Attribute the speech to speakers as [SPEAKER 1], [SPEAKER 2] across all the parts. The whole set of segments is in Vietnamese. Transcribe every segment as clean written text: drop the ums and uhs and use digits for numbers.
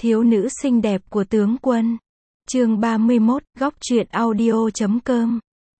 [SPEAKER 1] Thiếu nữ xinh đẹp của tướng quân. Chương 31, góc truyện audio.com.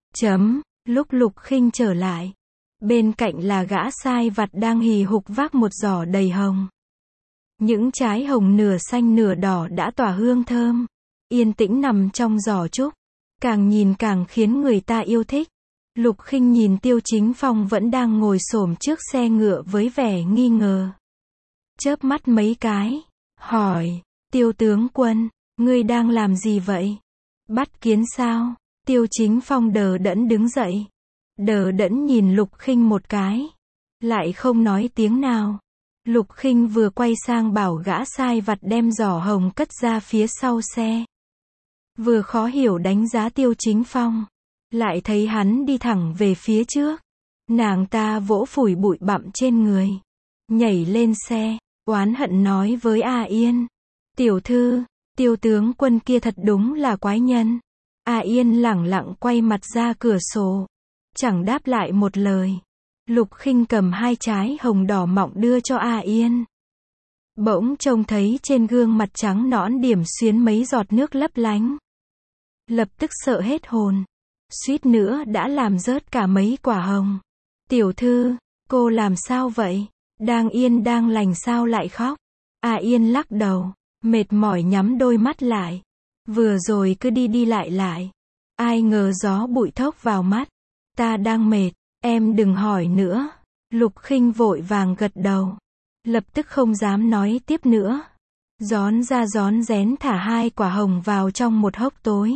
[SPEAKER 1] Lúc Lục Khinh trở lại, bên cạnh là gã sai vặt đang hì hục vác một giỏ đầy hồng. Những trái hồng nửa xanh nửa đỏ đã tỏa hương thơm, yên tĩnh nằm trong giỏ trúc, càng nhìn càng khiến người ta yêu thích. Lục Khinh nhìn Tiêu Chính Phong vẫn đang ngồi xổm trước xe ngựa với vẻ nghi ngờ. Chớp mắt mấy cái, hỏi, Tiêu tướng quân, ngươi đang làm gì vậy? Bắt kiến sao? Tiêu Chính Phong đờ đẫn đứng dậy. Đờ đẫn nhìn Lục Khinh một cái. Lại không nói tiếng nào. Lục Khinh vừa quay sang bảo gã sai vặt đem giỏ hồng cất ra phía sau xe. Vừa khó hiểu đánh giá Tiêu Chính Phong. Lại thấy hắn đi thẳng về phía trước. Nàng ta vỗ phủi bụi bặm trên người. Nhảy lên xe, oán hận nói với A Yên. Tiểu thư, Tiêu tướng quân kia thật đúng là quái nhân. A Yên lẳng lặng quay mặt ra cửa sổ. Chẳng đáp lại một lời. Lục Khinh cầm hai trái hồng đỏ mọng đưa cho A Yên. Bỗng trông thấy trên gương mặt trắng nõn điểm xuyến mấy giọt nước lấp lánh. Lập tức sợ hết hồn. Suýt nữa đã làm rớt cả mấy quả hồng. Tiểu thư, cô làm sao vậy? Đang yên đang lành sao lại khóc? A Yên lắc đầu, mệt mỏi nhắm đôi mắt lại. Vừa rồi cứ đi đi lại lại. Ai ngờ gió bụi thốc vào mắt. Ta đang mệt, em đừng hỏi nữa. Lục Khinh vội vàng gật đầu. Lập tức không dám nói tiếp nữa. Rón ra rón rén thả hai quả hồng vào trong một hốc tối.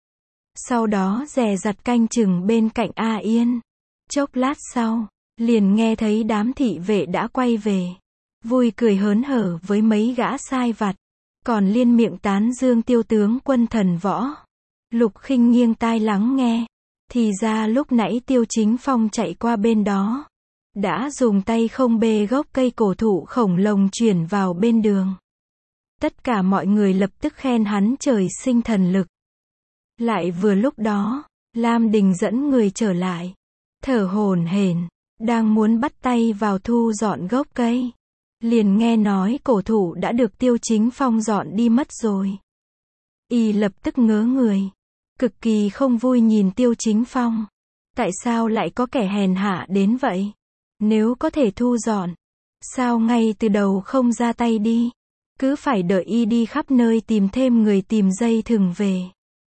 [SPEAKER 1] Sau đó dè dặt canh chừng bên cạnh A Yên. Chốc lát sau, liền nghe thấy đám thị vệ đã quay về. Vui cười hớn hở với mấy gã sai vặt. Còn liên miệng tán dương Tiêu tướng quân thần võ. Lục Khinh nghiêng tai lắng nghe. Thì ra lúc nãy Tiêu Chính Phong chạy qua bên đó. Đã dùng tay không bê gốc cây cổ thụ khổng lồ chuyển vào bên đường. Tất cả mọi người lập tức khen hắn trời sinh thần lực. Lại vừa lúc đó, Lam Đình dẫn người trở lại. Thở hổn hển, đang muốn bắt tay vào thu dọn gốc cây. Liền nghe nói cổ thụ đã được Tiêu Chính Phong dọn đi mất rồi. Y lập tức ngớ người. Cực kỳ không vui nhìn Tiêu Chính Phong. Tại sao lại có kẻ hèn hạ đến vậy? Nếu có thể thu dọn, sao ngay từ đầu không ra tay đi? Cứ phải đợi y đi khắp nơi tìm thêm người tìm dây thừng về.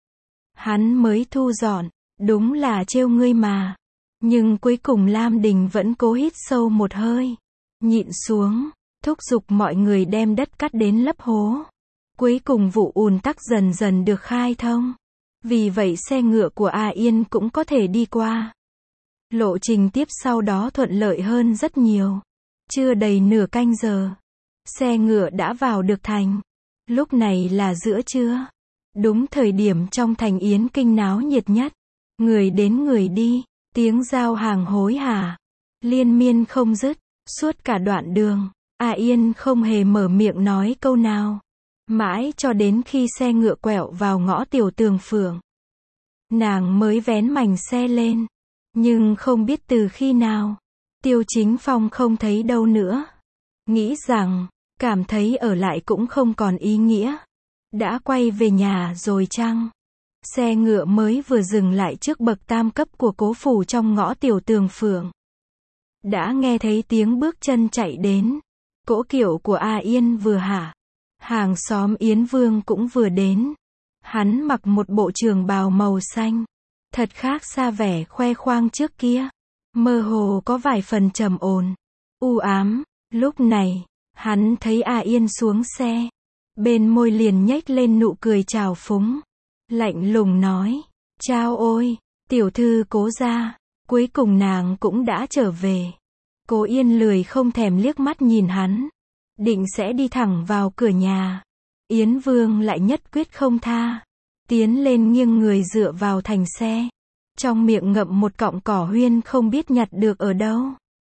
[SPEAKER 1] Hắn mới thu dọn, đúng là trêu ngươi mà. Nhưng cuối cùng Lam Đình vẫn cố hít sâu một hơi. Nhịn xuống, thúc giục mọi người đem đất cắt đến lấp hố. Cuối cùng vụ ùn tắc dần dần được khai thông. Vì vậy xe ngựa của A Yên cũng có thể đi qua. Lộ trình tiếp sau đó thuận lợi hơn rất nhiều. Chưa đầy nửa canh giờ, xe ngựa đã vào được thành. Lúc này là giữa trưa. Đúng thời điểm trong thành Yến Kinh náo nhiệt nhất. Người đến người đi, tiếng giao hàng hối hả, liên miên không dứt. Suốt cả đoạn đường, A Yên không hề mở miệng nói câu nào. Mãi cho đến khi xe ngựa quẹo vào ngõ Tiểu Tường Phường. Nàng mới vén mành xe lên. Nhưng không biết từ khi nào, Tiêu Chính Phong không thấy đâu nữa. Nghĩ rằng, cảm thấy ở lại cũng không còn ý nghĩa. Đã quay về nhà rồi chăng? Xe ngựa mới vừa dừng lại trước bậc tam cấp của cố phủ trong ngõ Tiểu Tường Phường. Đã nghe thấy tiếng bước chân chạy đến. Cỗ kiệu của A Yên vừa hạ. Hàng xóm Yến Vương cũng vừa đến. Hắn mặc một bộ trường bào màu xanh. Thật khác xa vẻ khoe khoang trước kia. Mơ hồ có vài phần trầm ổn, u ám. Lúc này, hắn thấy A Yên xuống xe. Bên môi liền nhếch lên nụ cười trào phúng. Lạnh lùng nói, chao ôi, tiểu thư Cố gia. Cuối cùng nàng cũng đã trở về. Cố Yên lười không thèm liếc mắt nhìn hắn. Định sẽ đi thẳng vào cửa nhà. Yến Vương lại nhất quyết không tha. Tiến lên nghiêng người dựa vào thành xe. Trong miệng ngậm một cọng cỏ huyên không biết nhặt được ở đâu.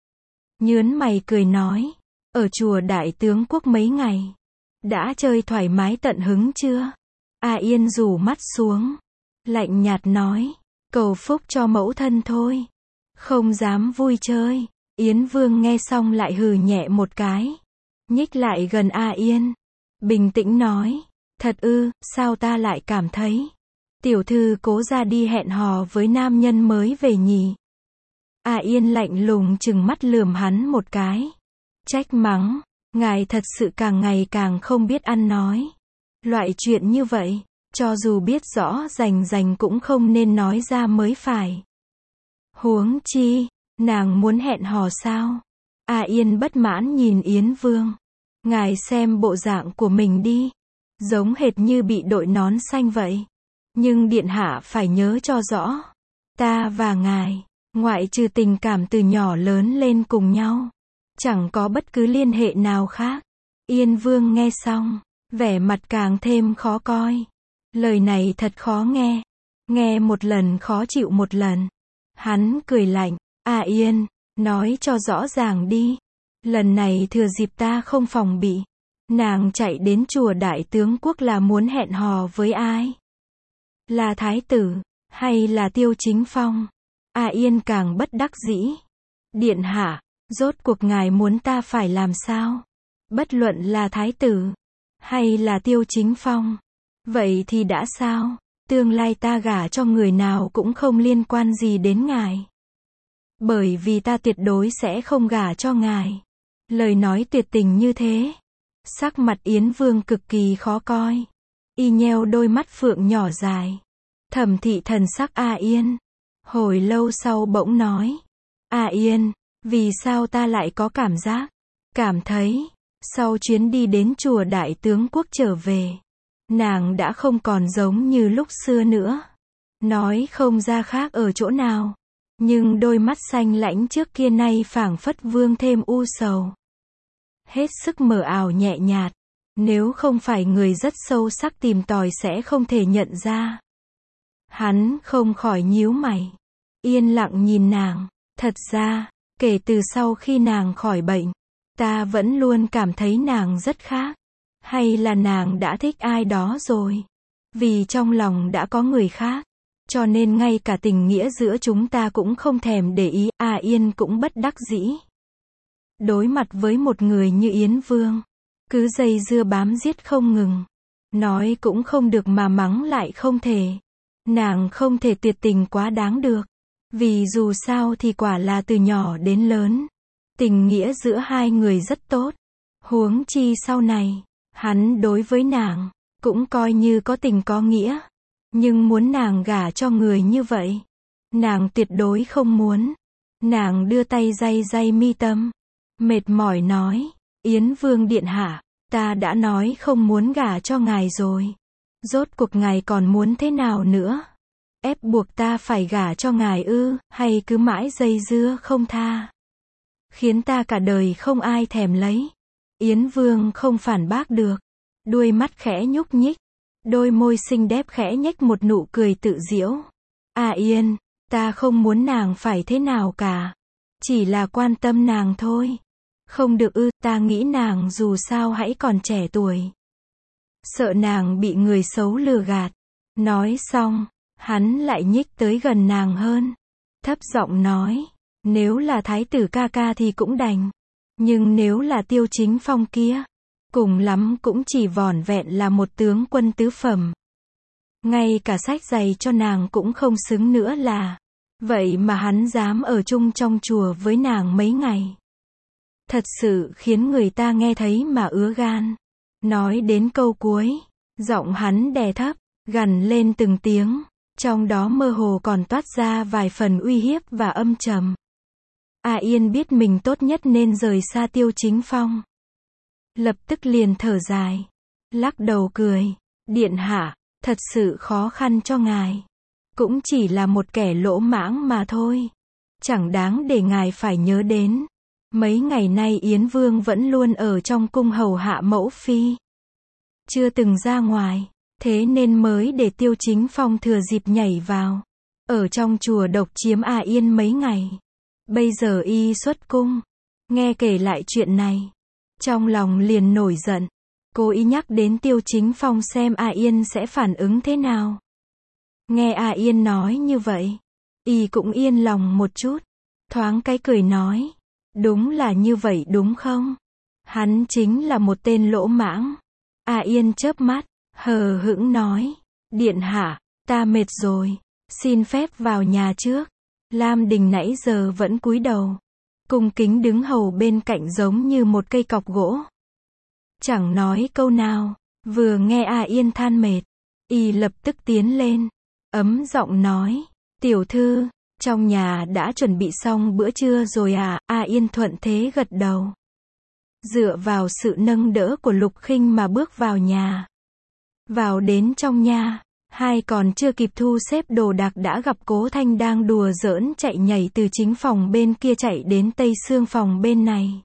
[SPEAKER 1] Nhớn mày cười nói. Ở chùa Đại Tướng Quốc mấy ngày. Đã chơi thoải mái tận hứng chưa? A Yên rủ mắt xuống. Lạnh nhạt nói. Cầu phúc cho mẫu thân thôi. Không dám vui chơi. Yến Vương nghe xong lại hừ nhẹ một cái. Nhích lại gần A Yên. bình tĩnh nói, thật ư, sao ta lại cảm thấy, tiểu thư Cố ra đi hẹn hò với nam nhân mới về nhỉ? A Yên lạnh lùng chừng mắt lườm hắn một cái. Trách mắng, ngài thật sự càng ngày càng không biết ăn nói. Loại chuyện như vậy, cho dù biết rõ rành cũng không nên nói ra mới phải. Huống chi, nàng muốn hẹn hò sao? A Yên bất mãn nhìn Yến Vương. Ngài xem bộ dạng của mình đi. Giống hệt như bị đội nón xanh vậy. Nhưng điện hạ phải nhớ cho rõ. Ta và ngài, ngoại trừ tình cảm từ nhỏ lớn lên cùng nhau, chẳng có bất cứ liên hệ nào khác. Yên Vương nghe xong, vẻ mặt càng thêm khó coi. Lời này thật khó nghe. Nghe một lần khó chịu một lần. Hắn cười lạnh, A Yên, nói cho rõ ràng đi. Lần này thừa dịp ta không phòng bị, nàng chạy đến chùa Đại Tướng Quốc là muốn hẹn hò với ai? Là thái tử, hay là Tiêu Chính Phong? A Yên càng bất đắc dĩ. Điện hạ, rốt cuộc ngài muốn ta phải làm sao? Bất luận là thái tử, hay là Tiêu Chính Phong. Vậy thì đã sao? Tương lai ta gả cho người nào cũng không liên quan gì đến ngài. Bởi vì ta tuyệt đối sẽ không gả cho ngài. Lời nói tuyệt tình như thế. Sắc mặt Yến Vương cực kỳ khó coi. Y nheo đôi mắt phượng nhỏ dài. Thẩm thị thần sắc A Yên. Hồi lâu sau bỗng nói. A Yên, vì sao ta lại có cảm thấy, sau chuyến đi đến chùa Đại Tướng Quốc trở về, nàng đã không còn giống như lúc xưa nữa. Nói không ra khác ở chỗ nào. Nhưng đôi mắt xanh lãnh trước kia nay phảng phất vương thêm u sầu. Hết sức mờ ảo nhẹ nhạt. Nếu không phải người rất sâu sắc tìm tòi sẽ không thể nhận ra. Hắn không khỏi nhíu mày. Yên lặng nhìn nàng. Thật ra, kể từ sau khi nàng khỏi bệnh, ta vẫn luôn cảm thấy nàng rất khác. Hay là nàng đã thích ai đó rồi? Vì trong lòng đã có người khác. Cho nên ngay cả tình nghĩa giữa chúng ta cũng không thèm để ý. A Yên cũng bất đắc dĩ. Đối mặt với một người như Yến Vương, cứ dây dưa bám giết không ngừng. Nói cũng không được mà mắng lại không thể. Nàng không thể tuyệt tình quá đáng được. Vì dù sao thì quả là từ nhỏ đến lớn, tình nghĩa giữa hai người rất tốt. Huống chi sau này, hắn đối với nàng, cũng coi như có tình có nghĩa. Nhưng muốn nàng gả cho người như vậy, nàng tuyệt đối không muốn. Nàng đưa tay day mi tâm, mệt mỏi nói, Yến Vương điện hạ, ta đã nói không muốn gả cho ngài rồi. Rốt cuộc ngài còn muốn thế nào nữa? Ép buộc ta phải gả cho ngài ư, hay cứ mãi dây dưa không tha? Khiến ta cả đời không ai thèm lấy. Yến Vương không phản bác được. Đuôi mắt khẽ nhúc nhích. Đôi môi xinh đẹp khẽ nhếch một nụ cười tự giễu. A Yên, ta không muốn nàng phải thế nào cả. Chỉ là quan tâm nàng thôi. Không được ư, ta nghĩ nàng dù sao hãy còn trẻ tuổi. Sợ nàng bị người xấu lừa gạt. Nói xong, hắn lại nhích tới gần nàng hơn. Thấp giọng nói, nếu là thái tử ca ca thì cũng đành. Nhưng nếu là Tiêu Chính Phong kia, cùng lắm cũng chỉ vỏn vẹn là một tướng quân tứ phẩm. Ngay cả sách giày cho nàng cũng không xứng nữa là. Vậy mà hắn dám ở chung trong chùa với nàng mấy ngày. Thật sự khiến người ta nghe thấy mà ứa gan. Nói đến câu cuối, giọng hắn đè thấp, gằn lên từng tiếng. Trong đó mơ hồ còn toát ra vài phần uy hiếp và âm trầm. A Yên biết mình tốt nhất nên rời xa Tiêu Chính Phong. Lập tức liền thở dài. Lắc đầu cười. Điện hạ, thật sự khó khăn cho ngài. Cũng chỉ là một kẻ lỗ mãng mà thôi. Chẳng đáng để ngài phải nhớ đến. Mấy ngày nay Yến Vương vẫn luôn ở trong cung hầu hạ mẫu phi. Chưa từng ra ngoài. Thế nên mới để Tiêu Chính Phong thừa dịp nhảy vào. Ở trong chùa độc chiếm A Yên mấy ngày. Bây giờ y xuất cung. Nghe kể lại chuyện này. Trong lòng liền nổi giận. Cố ý nhắc đến Tiêu Chính Phong xem A Yên sẽ phản ứng thế nào. Nghe A Yên nói như vậy. Y cũng yên lòng một chút. Thoáng cái cười nói. Đúng là như vậy đúng không? Hắn chính là một tên lỗ mãng. A Yên chớp mắt, hờ hững nói, điện hạ, ta mệt rồi, xin phép vào nhà trước. Lam Đình nãy giờ vẫn cúi đầu, cung kính đứng hầu bên cạnh giống như một cây cọc gỗ. Chẳng nói câu nào, vừa nghe A Yên than mệt, y lập tức tiến lên, ấm giọng nói, tiểu thư, trong nhà đã chuẩn bị xong bữa trưa rồi à? A Yên thuận thế gật đầu. Dựa vào sự nâng đỡ của Lục Khinh mà bước vào nhà. Vào đến trong nhà, hai còn chưa kịp thu xếp đồ đạc đã gặp Cố Thanh đang đùa giỡn chạy nhảy từ chính phòng bên kia chạy đến tây xương phòng bên này.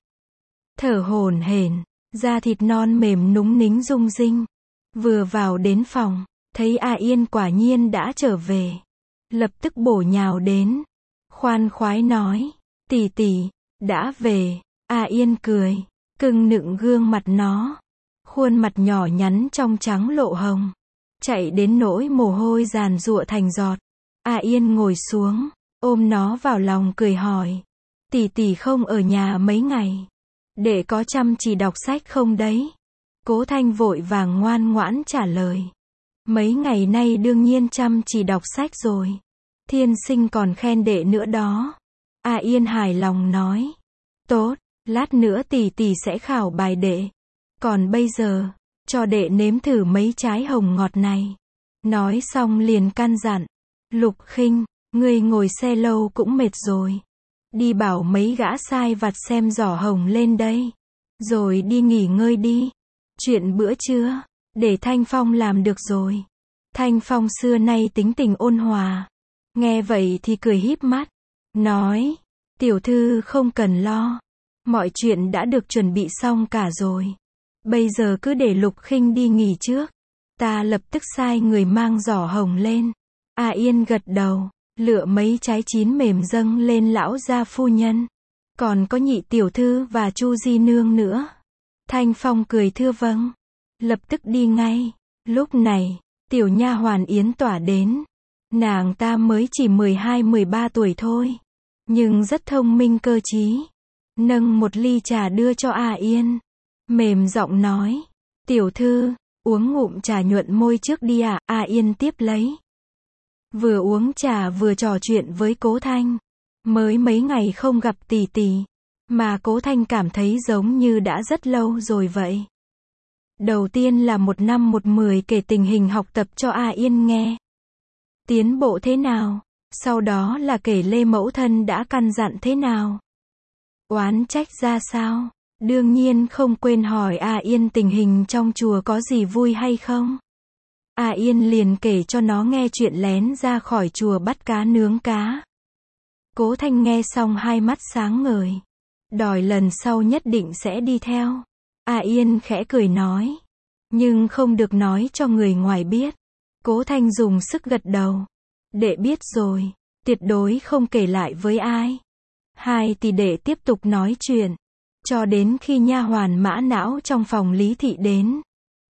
[SPEAKER 1] Thở hổn hển, da thịt non mềm núng nính rung rinh. Vừa vào đến phòng, thấy A Yên quả nhiên đã trở về. Lập tức bổ nhào đến. Khoan khoái nói, tỷ tỷ, đã về. A Yên cười, cưng nựng gương mặt nó. Khuôn mặt nhỏ nhắn trong trắng lộ hồng. Chạy đến nỗi mồ hôi giàn giụa thành giọt. A Yên ngồi xuống, ôm nó vào lòng cười hỏi. Tỷ tỷ không ở nhà mấy ngày. Đệ có chăm chỉ đọc sách không đấy? Cố Thanh vội vàng ngoan ngoãn trả lời. Mấy ngày nay đương nhiên chăm chỉ đọc sách rồi. Thiên sinh còn khen đệ nữa đó. A Yên hài lòng nói. Tốt, lát nữa tỷ tỷ sẽ khảo bài đệ. Còn bây giờ, cho đệ nếm thử mấy trái hồng ngọt này. Nói xong liền căn dặn. Lục Khinh, ngươi ngồi xe lâu cũng mệt rồi. Đi bảo mấy gã sai vặt xem giỏ hồng lên đây. Rồi đi nghỉ ngơi đi. Chuyện bữa trưa, để Thanh Phong làm được rồi. Thanh Phong xưa nay tính tình ôn hòa. Nghe vậy thì cười híp mắt. Nói, tiểu thư không cần lo. Mọi chuyện đã được chuẩn bị xong cả rồi. Bây giờ cứ để Lục Khinh đi nghỉ trước. Ta lập tức sai người mang giỏ hồng lên. A Yên gật đầu, lựa mấy trái chín mềm dâng lên lão gia phu nhân. Còn có nhị tiểu thư và Chu Di Nương nữa. Thanh Phong cười thưa vâng. Lập tức đi ngay. Lúc này, tiểu nha hoàn Yến Tỏa đến. Nàng ta mới chỉ 12-13 tuổi thôi. Nhưng rất thông minh cơ trí. Nâng một ly trà đưa cho A Yên. Mềm giọng nói. Tiểu thư, uống ngụm trà nhuận môi trước đi ạ. A Yên tiếp lấy. Vừa uống trà vừa trò chuyện với Cố Thanh. Mới mấy ngày không gặp tỷ tỷ. Mà Cố Thanh cảm thấy giống như đã rất lâu rồi vậy. Đầu tiên là 1 năm 1 10 kể tình hình học tập cho A Yên nghe. Tiến bộ thế nào? Sau đó là kể Lê mẫu thân đã căn dặn thế nào? Oán trách ra sao? Đương nhiên không quên hỏi A Yên tình hình trong chùa có gì vui hay không? A Yên liền kể cho nó nghe chuyện lén ra khỏi chùa bắt cá nướng cá. Cố Thanh nghe xong hai mắt sáng ngời. Đòi lần sau nhất định sẽ đi theo. A Yên khẽ cười nói. Nhưng không được nói cho người ngoài biết. Cố Thanh dùng sức gật đầu. Đệ biết rồi. Tuyệt đối không kể lại với ai. Hai tỷ đệ tiếp tục nói chuyện. Cho đến khi nha hoàn Mã Não trong phòng Lý Thị đến.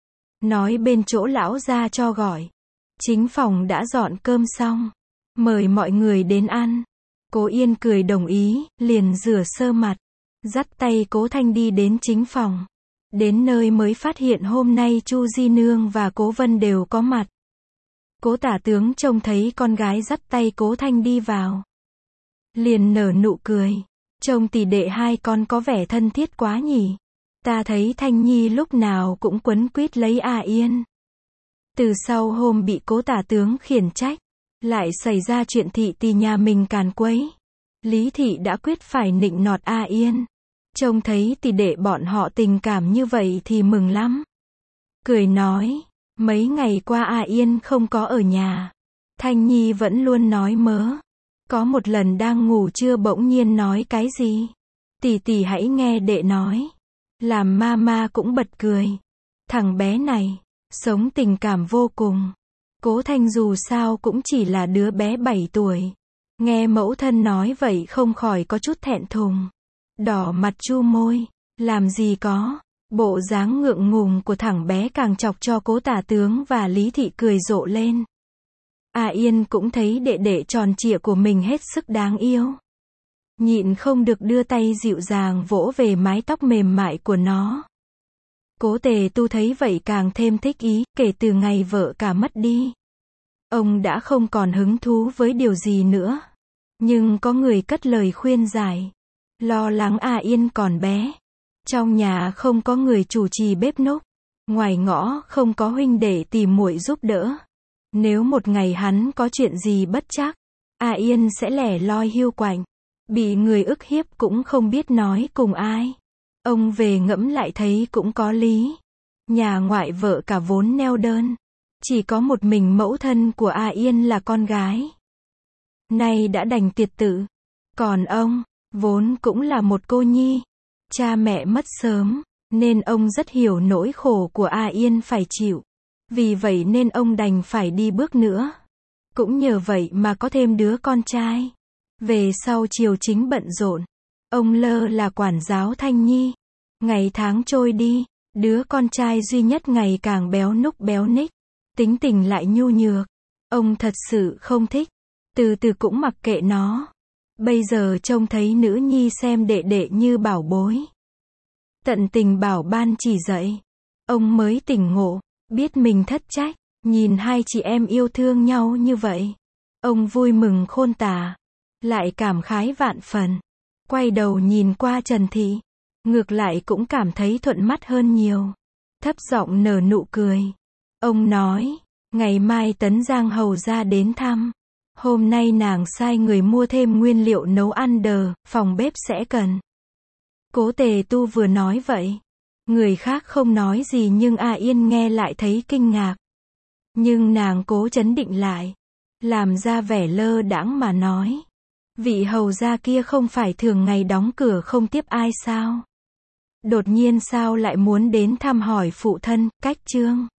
[SPEAKER 1] Nói bên chỗ lão gia cho gọi. Chính phòng đã dọn cơm xong. Mời mọi người đến ăn. Cố Yên cười đồng ý, liền rửa sơ mặt. Dắt tay Cố Thanh đi đến chính phòng. Đến nơi mới phát hiện hôm nay Chu Di Nương và Cố Vân đều có mặt. Cố tả tướng trông thấy con gái dắt tay Cố Thanh đi vào. Liền nở nụ cười. Trông tỷ đệ hai con có vẻ thân thiết quá nhỉ. Ta thấy Thanh Nhi lúc nào cũng quấn quýt lấy A Yên. Từ sau hôm bị Cố tả tướng khiển trách, lại xảy ra chuyện thị tỷ nhà mình càn quấy. Lý Thị đã quyết phải nịnh nọt A Yên. Trông thấy tỷ đệ bọn họ tình cảm như vậy thì mừng lắm. Cười nói, mấy ngày qua A Yên không có ở nhà. Thanh Nhi vẫn luôn nói mớ. Có một lần đang ngủ trưa bỗng nhiên nói cái gì. Tỷ tỷ hãy nghe đệ nói. Làm mama cũng bật cười. Thằng bé này, sống tình cảm vô cùng. Cố Thanh dù sao cũng chỉ là đứa bé 7 tuổi. Nghe mẫu thân nói vậy không khỏi có chút thẹn thùng. Đỏ mặt chu môi. Làm gì có. Bộ dáng ngượng ngùng của thằng bé càng chọc cho Cố tả tướng và Lý Thị cười rộ lên. A Yên cũng thấy đệ đệ tròn trịa của mình hết sức đáng yêu. Nhịn không được đưa tay dịu dàng vỗ về mái tóc mềm mại của nó. Cố Tề Tu thấy vậy càng thêm thích ý, kể từ ngày vợ cả mất đi. Ông đã không còn hứng thú với điều gì nữa. Nhưng có người cất lời khuyên giải. Lo lắng A Yên còn bé. Trong nhà không có người chủ trì bếp núc. Ngoài ngõ không có huynh đệ tỉ muội giúp đỡ. Nếu một ngày hắn có chuyện gì bất trắc, A Yên sẽ lẻ loi hiu quạnh. Bị người ức hiếp cũng không biết nói cùng ai. Ông về ngẫm lại thấy cũng có lý. Nhà ngoại vợ cả vốn neo đơn. Chỉ có một mình mẫu thân của A Yên là con gái. Nay đã đành tiệt tự. Còn ông, vốn cũng là một cô nhi. Cha mẹ mất sớm, nên ông rất hiểu nỗi khổ của A Yên phải chịu. Vì vậy nên ông đành phải đi bước nữa. Cũng nhờ vậy mà có thêm đứa con trai. Về sau triều chính bận rộn. Ông lơ là quản giáo Thanh Nhi. Ngày tháng trôi đi, đứa con trai duy nhất ngày càng béo núc béo ních. Tính tình lại nhu nhược. Ông thật sự không thích. Từ từ cũng mặc kệ nó. Bây giờ trông thấy nữ nhi xem đệ đệ như bảo bối. Tận tình bảo ban chỉ dạy. Ông mới tỉnh ngộ, biết mình thất trách. Nhìn hai chị em yêu thương nhau như vậy. Ông vui mừng khôn tả. Lại cảm khái vạn phần. Quay đầu nhìn qua Trần Thị. Ngược lại cũng cảm thấy thuận mắt hơn nhiều. Thấp giọng nở nụ cười. Ông nói, ngày mai Tấn Giang hầu ra đến thăm. Hôm nay nàng sai người mua thêm nguyên liệu nấu ăn phòng bếp sẽ cần. Cố Tề Tu vừa nói vậy. Người khác không nói gì nhưng A Yên nghe lại thấy kinh ngạc. Nhưng nàng cố trấn định lại. Làm ra vẻ lơ đãng mà nói. Vị hầu gia kia không phải thường ngày đóng cửa không tiếp ai sao? Đột nhiên sao lại muốn đến thăm hỏi phụ thân, cách Trương?